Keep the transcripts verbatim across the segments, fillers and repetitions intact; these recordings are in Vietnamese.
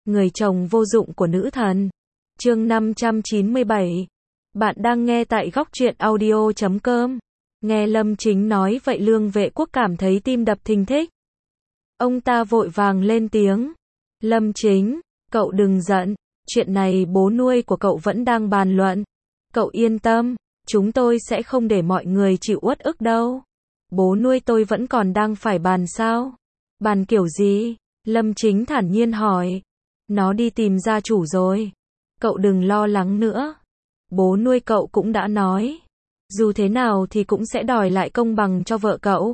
Người chồng vô dụng của nữ thần. Chương năm trăm chín mươi bảy. Bạn đang nghe tại góc truyện audio chấm com. Nghe Lâm Chính nói vậy Lương Vệ Quốc cảm thấy tim đập thình thịch. Ông ta vội vàng lên tiếng. Lâm Chính, cậu đừng giận, chuyện này bố nuôi của cậu vẫn đang bàn luận. Cậu yên tâm, chúng tôi sẽ không để mọi người chịu uất ức đâu. Bố nuôi tôi vẫn còn đang phải bàn sao? Bàn kiểu gì? Lâm Chính thản nhiên hỏi. Nó đi tìm gia chủ rồi. Cậu đừng lo lắng nữa. Bố nuôi cậu cũng đã nói. Dù thế nào thì cũng sẽ đòi lại công bằng cho vợ cậu.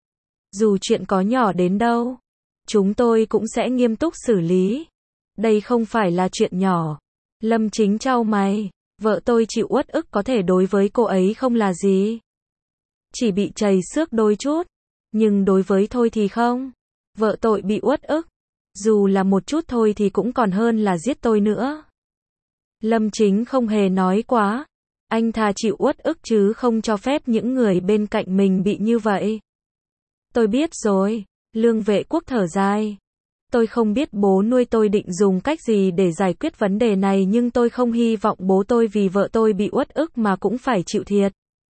Dù chuyện có nhỏ đến đâu, chúng tôi cũng sẽ nghiêm túc xử lý. Đây không phải là chuyện nhỏ. Lâm Chính chau mày. Vợ tôi chịu uất ức có thể đối với cô ấy không là gì. Chỉ bị trầy xước đôi chút. Nhưng đối với tôi thì không. Vợ tôi bị uất ức. Dù là một chút thôi thì cũng còn hơn là giết tôi nữa. Lâm Chính không hề nói quá. Anh thà chịu uất ức chứ không cho phép những người bên cạnh mình bị như vậy. Tôi biết rồi. Lương Vệ Quốc thở dài. Tôi không biết bố nuôi tôi định dùng cách gì để giải quyết vấn đề này, nhưng tôi không hy vọng bố tôi vì vợ tôi bị uất ức mà cũng phải chịu thiệt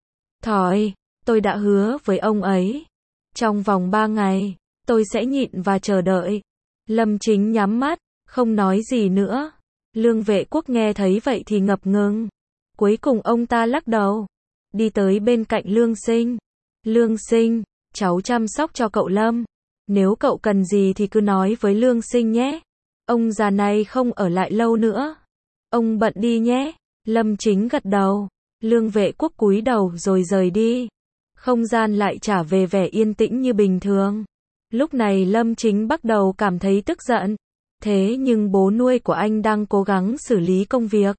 thòi. Tôi đã hứa với ông ấy. Trong vòng ba ngày, tôi sẽ nhịn và chờ đợi. Lâm Chính nhắm mắt, không nói gì nữa. Lương Vệ Quốc nghe thấy vậy thì ngập ngừng. Cuối cùng ông ta lắc đầu. Đi tới bên cạnh Lương Sinh. Lương Sinh, cháu chăm sóc cho cậu Lâm. Nếu cậu cần gì thì cứ nói với Lương Sinh nhé. Ông già này không ở lại lâu nữa. Ông bận đi nhé. Lâm Chính gật đầu. Lương Vệ Quốc cúi đầu rồi rời đi. Không gian lại trả về vẻ yên tĩnh như bình thường. Lúc này Lâm Chính bắt đầu cảm thấy tức giận. Thế nhưng bố nuôi của anh đang cố gắng xử lý công việc.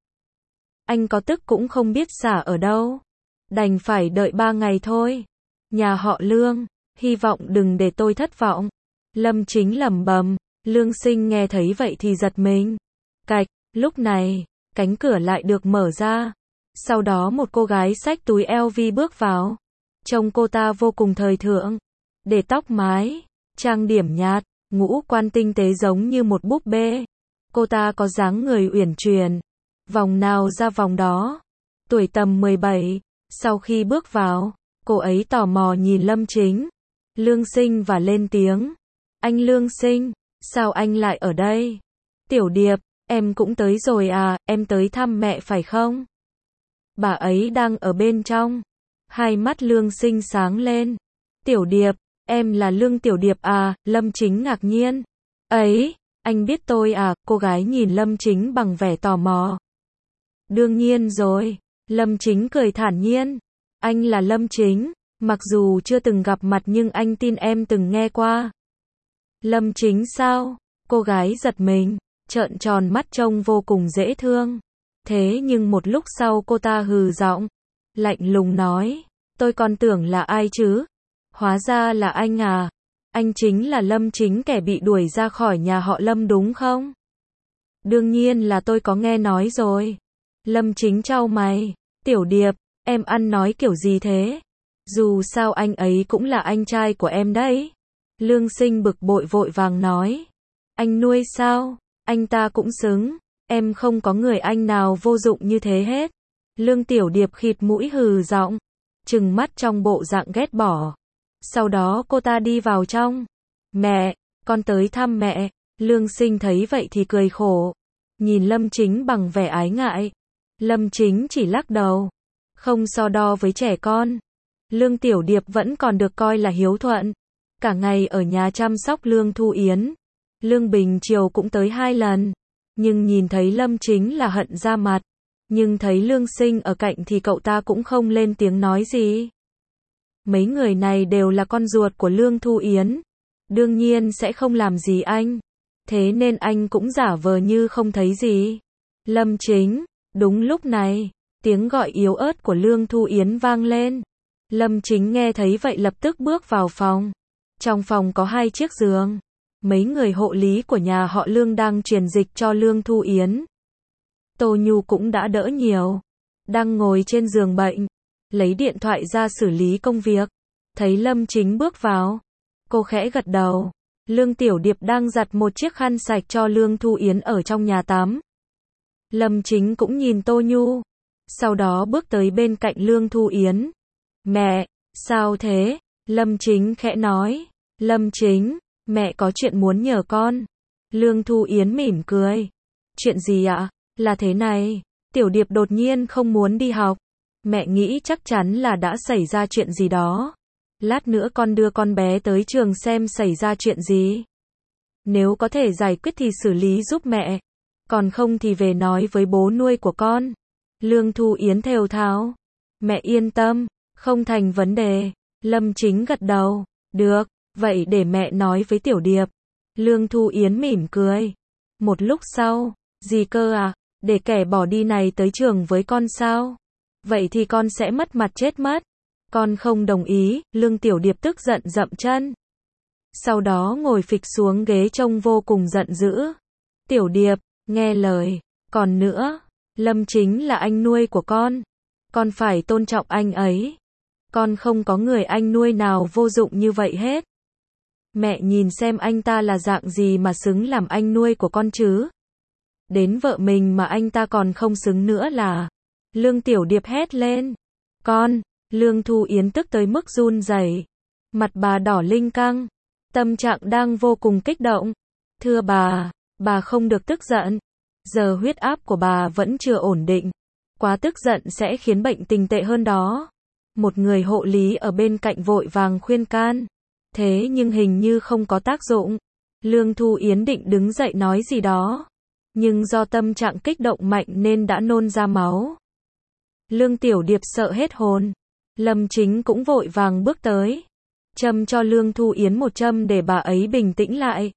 Anh có tức cũng không biết xả ở đâu. Đành phải đợi ba ngày thôi. Nhà họ Lương, hy vọng đừng để tôi thất vọng. Lâm Chính lẩm bẩm. Lương Sinh nghe thấy vậy thì giật mình. Cạch, lúc này, cánh cửa lại được mở ra. Sau đó một cô gái xách túi eo vi bước vào. Trông cô ta vô cùng thời thượng. Để tóc mái, trang điểm nhạt, ngũ quan tinh tế giống như một búp bê. Cô ta có dáng người uyển chuyển. Vòng nào ra vòng đó. Tuổi tầm mười bảy. Sau khi bước vào, cô ấy tò mò nhìn Lâm Chính. Lương Sinh và lên tiếng. Anh Lương Sinh, sao anh lại ở đây? Tiểu Điệp, em cũng tới rồi à, em tới thăm mẹ phải không? Bà ấy đang ở bên trong. Hai mắt Lương Sinh sáng lên. Tiểu Điệp, em là Lương Tiểu Điệp à? Lâm Chính ngạc nhiên. Ấy, anh biết tôi à? Cô gái nhìn Lâm Chính bằng vẻ tò mò. Đương nhiên rồi. Lâm Chính cười thản nhiên. Anh là Lâm Chính. Mặc dù chưa từng gặp mặt nhưng anh tin em từng nghe qua. Lâm Chính sao? Cô gái giật mình, trợn tròn mắt trông vô cùng dễ thương. Thế nhưng một lúc sau cô ta hừ giọng, lạnh lùng nói. Tôi còn tưởng là ai chứ? Hóa ra là anh à? Anh chính là Lâm Chính, kẻ bị đuổi ra khỏi nhà họ Lâm đúng không? Đương nhiên là tôi có nghe nói rồi. Lâm Chính chau mày. Tiểu Điệp, em ăn nói kiểu gì thế? Dù sao anh ấy cũng là anh trai của em đấy. Lương Sinh bực bội vội vàng nói. Anh nuôi sao? Anh ta cũng xứng. Em không có người anh nào vô dụng như thế hết. Lương Tiểu Điệp khịt mũi hừ giọng, trừng mắt trong bộ dạng ghét bỏ. Sau đó cô ta đi vào trong. Mẹ, con tới thăm mẹ. Lương Sinh thấy vậy thì cười khổ. Nhìn Lâm Chính bằng vẻ ái ngại. Lâm Chính chỉ lắc đầu. Không so đo với trẻ con. Lương Tiểu Điệp vẫn còn được coi là hiếu thuận. Cả ngày ở nhà chăm sóc Lương Thu Yến. Lương Bình Triều cũng tới hai lần. Nhưng nhìn thấy Lâm Chính là hận ra mặt. Nhưng thấy Lương Sinh ở cạnh thì cậu ta cũng không lên tiếng nói gì. Mấy người này đều là con ruột của Lương Thu Yến. Đương nhiên sẽ không làm gì anh. Thế nên anh cũng giả vờ như không thấy gì. Lâm Chính, đúng lúc này, tiếng gọi yếu ớt của Lương Thu Yến vang lên. Lâm Chính nghe thấy vậy lập tức bước vào phòng. Trong phòng có hai chiếc giường. Mấy người hộ lý của nhà họ Lương đang truyền dịch cho Lương Thu Yến. Tô Nhu cũng đã đỡ nhiều. Đang ngồi trên giường bệnh. Lấy điện thoại ra xử lý công việc. Thấy Lâm Chính bước vào. Cô khẽ gật đầu. Lương Tiểu Điệp đang giặt một chiếc khăn sạch cho Lương Thu Yến ở trong nhà tắm. Lâm Chính cũng nhìn Tô Nhu, sau đó bước tới bên cạnh Lương Thu Yến. Mẹ, sao thế? Lâm Chính khẽ nói. Lâm Chính, mẹ có chuyện muốn nhờ con. Lương Thu Yến mỉm cười. Chuyện gì ạ? Là thế này, Tiểu Điệp đột nhiên không muốn đi học. Mẹ nghĩ chắc chắn là đã xảy ra chuyện gì đó. Lát nữa con đưa con bé tới trường xem xảy ra chuyện gì. Nếu có thể giải quyết thì xử lý giúp mẹ. Còn không thì về nói với bố nuôi của con. Lương Thu Yến thều thào. Mẹ yên tâm, không thành vấn đề. Lâm Chính gật đầu. Được, vậy để mẹ nói với Tiểu Điệp. Lương Thu Yến mỉm cười. Một lúc sau, gì cơ à? Để kẻ bỏ đi này tới trường với con sao? Vậy thì con sẽ mất mặt chết mất. Con không đồng ý, Lương Tiểu Điệp tức giận dậm chân. Sau đó ngồi phịch xuống ghế trông vô cùng giận dữ. Tiểu Điệp, nghe lời. Còn nữa, Lâm Chính là anh nuôi của con. Con phải tôn trọng anh ấy. Con không có người anh nuôi nào vô dụng như vậy hết. Mẹ nhìn xem anh ta là dạng gì mà xứng làm anh nuôi của con chứ. Đến vợ mình mà anh ta còn không xứng nữa là. Lương Tiểu Điệp hét lên. Con, Lương Thu Yến tức tới mức run rẩy. Mặt bà đỏ linh căng. Tâm trạng đang vô cùng kích động. Thưa bà, bà không được tức giận. Giờ huyết áp của bà vẫn chưa ổn định. Quá tức giận sẽ khiến bệnh tình tệ hơn đó. Một người hộ lý ở bên cạnh vội vàng khuyên can. Thế nhưng hình như không có tác dụng. Lương Thu Yến định đứng dậy nói gì đó. Nhưng do tâm trạng kích động mạnh nên đã nôn ra máu. Lương Tiểu Điệp sợ hết hồn. Lâm Chính cũng vội vàng bước tới. Châm cho Lương Thu Yến một châm để bà ấy bình tĩnh lại.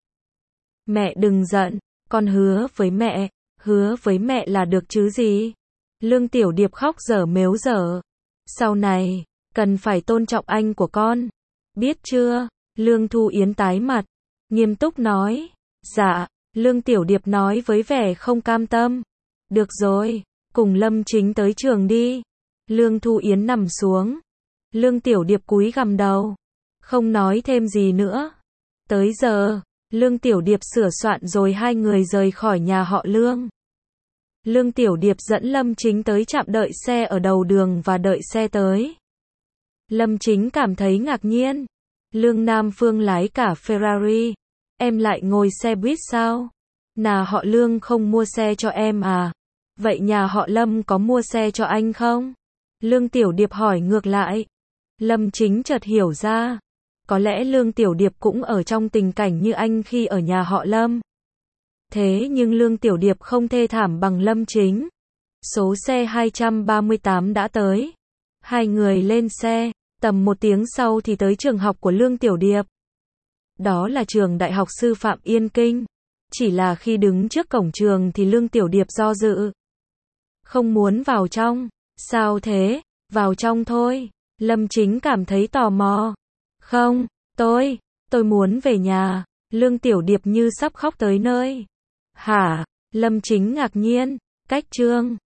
Mẹ đừng giận. Con hứa với mẹ. Hứa với mẹ là được chứ gì. Lương Tiểu Điệp khóc dở mếu dở. Sau này, cần phải tôn trọng anh của con. Biết chưa? Lương Thu Yến tái mặt. Nghiêm túc nói. Dạ. Lương Tiểu Điệp nói với vẻ không cam tâm. Được rồi, cùng Lâm Chính tới trường đi. Lương Thu Yến nằm xuống. Lương Tiểu Điệp cúi gằm đầu. Không nói thêm gì nữa. Tới giờ, Lương Tiểu Điệp sửa soạn rồi hai người rời khỏi nhà họ Lương. Lương Tiểu Điệp dẫn Lâm Chính tới trạm đợi xe ở đầu đường và đợi xe tới. Lâm Chính cảm thấy ngạc nhiên. Lương Nam Phương lái cả Ferrari. Em lại ngồi xe buýt sao? Nhà họ Lương không mua xe cho em à? Vậy nhà họ Lâm có mua xe cho anh không? Lương Tiểu Điệp hỏi ngược lại. Lâm Chính chợt hiểu ra. Có lẽ Lương Tiểu Điệp cũng ở trong tình cảnh như anh khi ở nhà họ Lâm. Thế nhưng Lương Tiểu Điệp không thê thảm bằng Lâm Chính. Số xe hai trăm ba mươi tám đã tới. Hai người lên xe, tầm một tiếng sau thì tới trường học của Lương Tiểu Điệp. Đó là trường Đại học Sư phạm Yên Kinh. Chỉ là khi đứng trước cổng trường thì Lương Tiểu Điệp do dự. Không muốn vào trong. Sao thế? Vào trong thôi. Lâm Chính cảm thấy tò mò. Không, tôi, tôi muốn về nhà. Lương Tiểu Điệp như sắp khóc tới nơi. Hả? Lâm Chính ngạc nhiên. Cách chương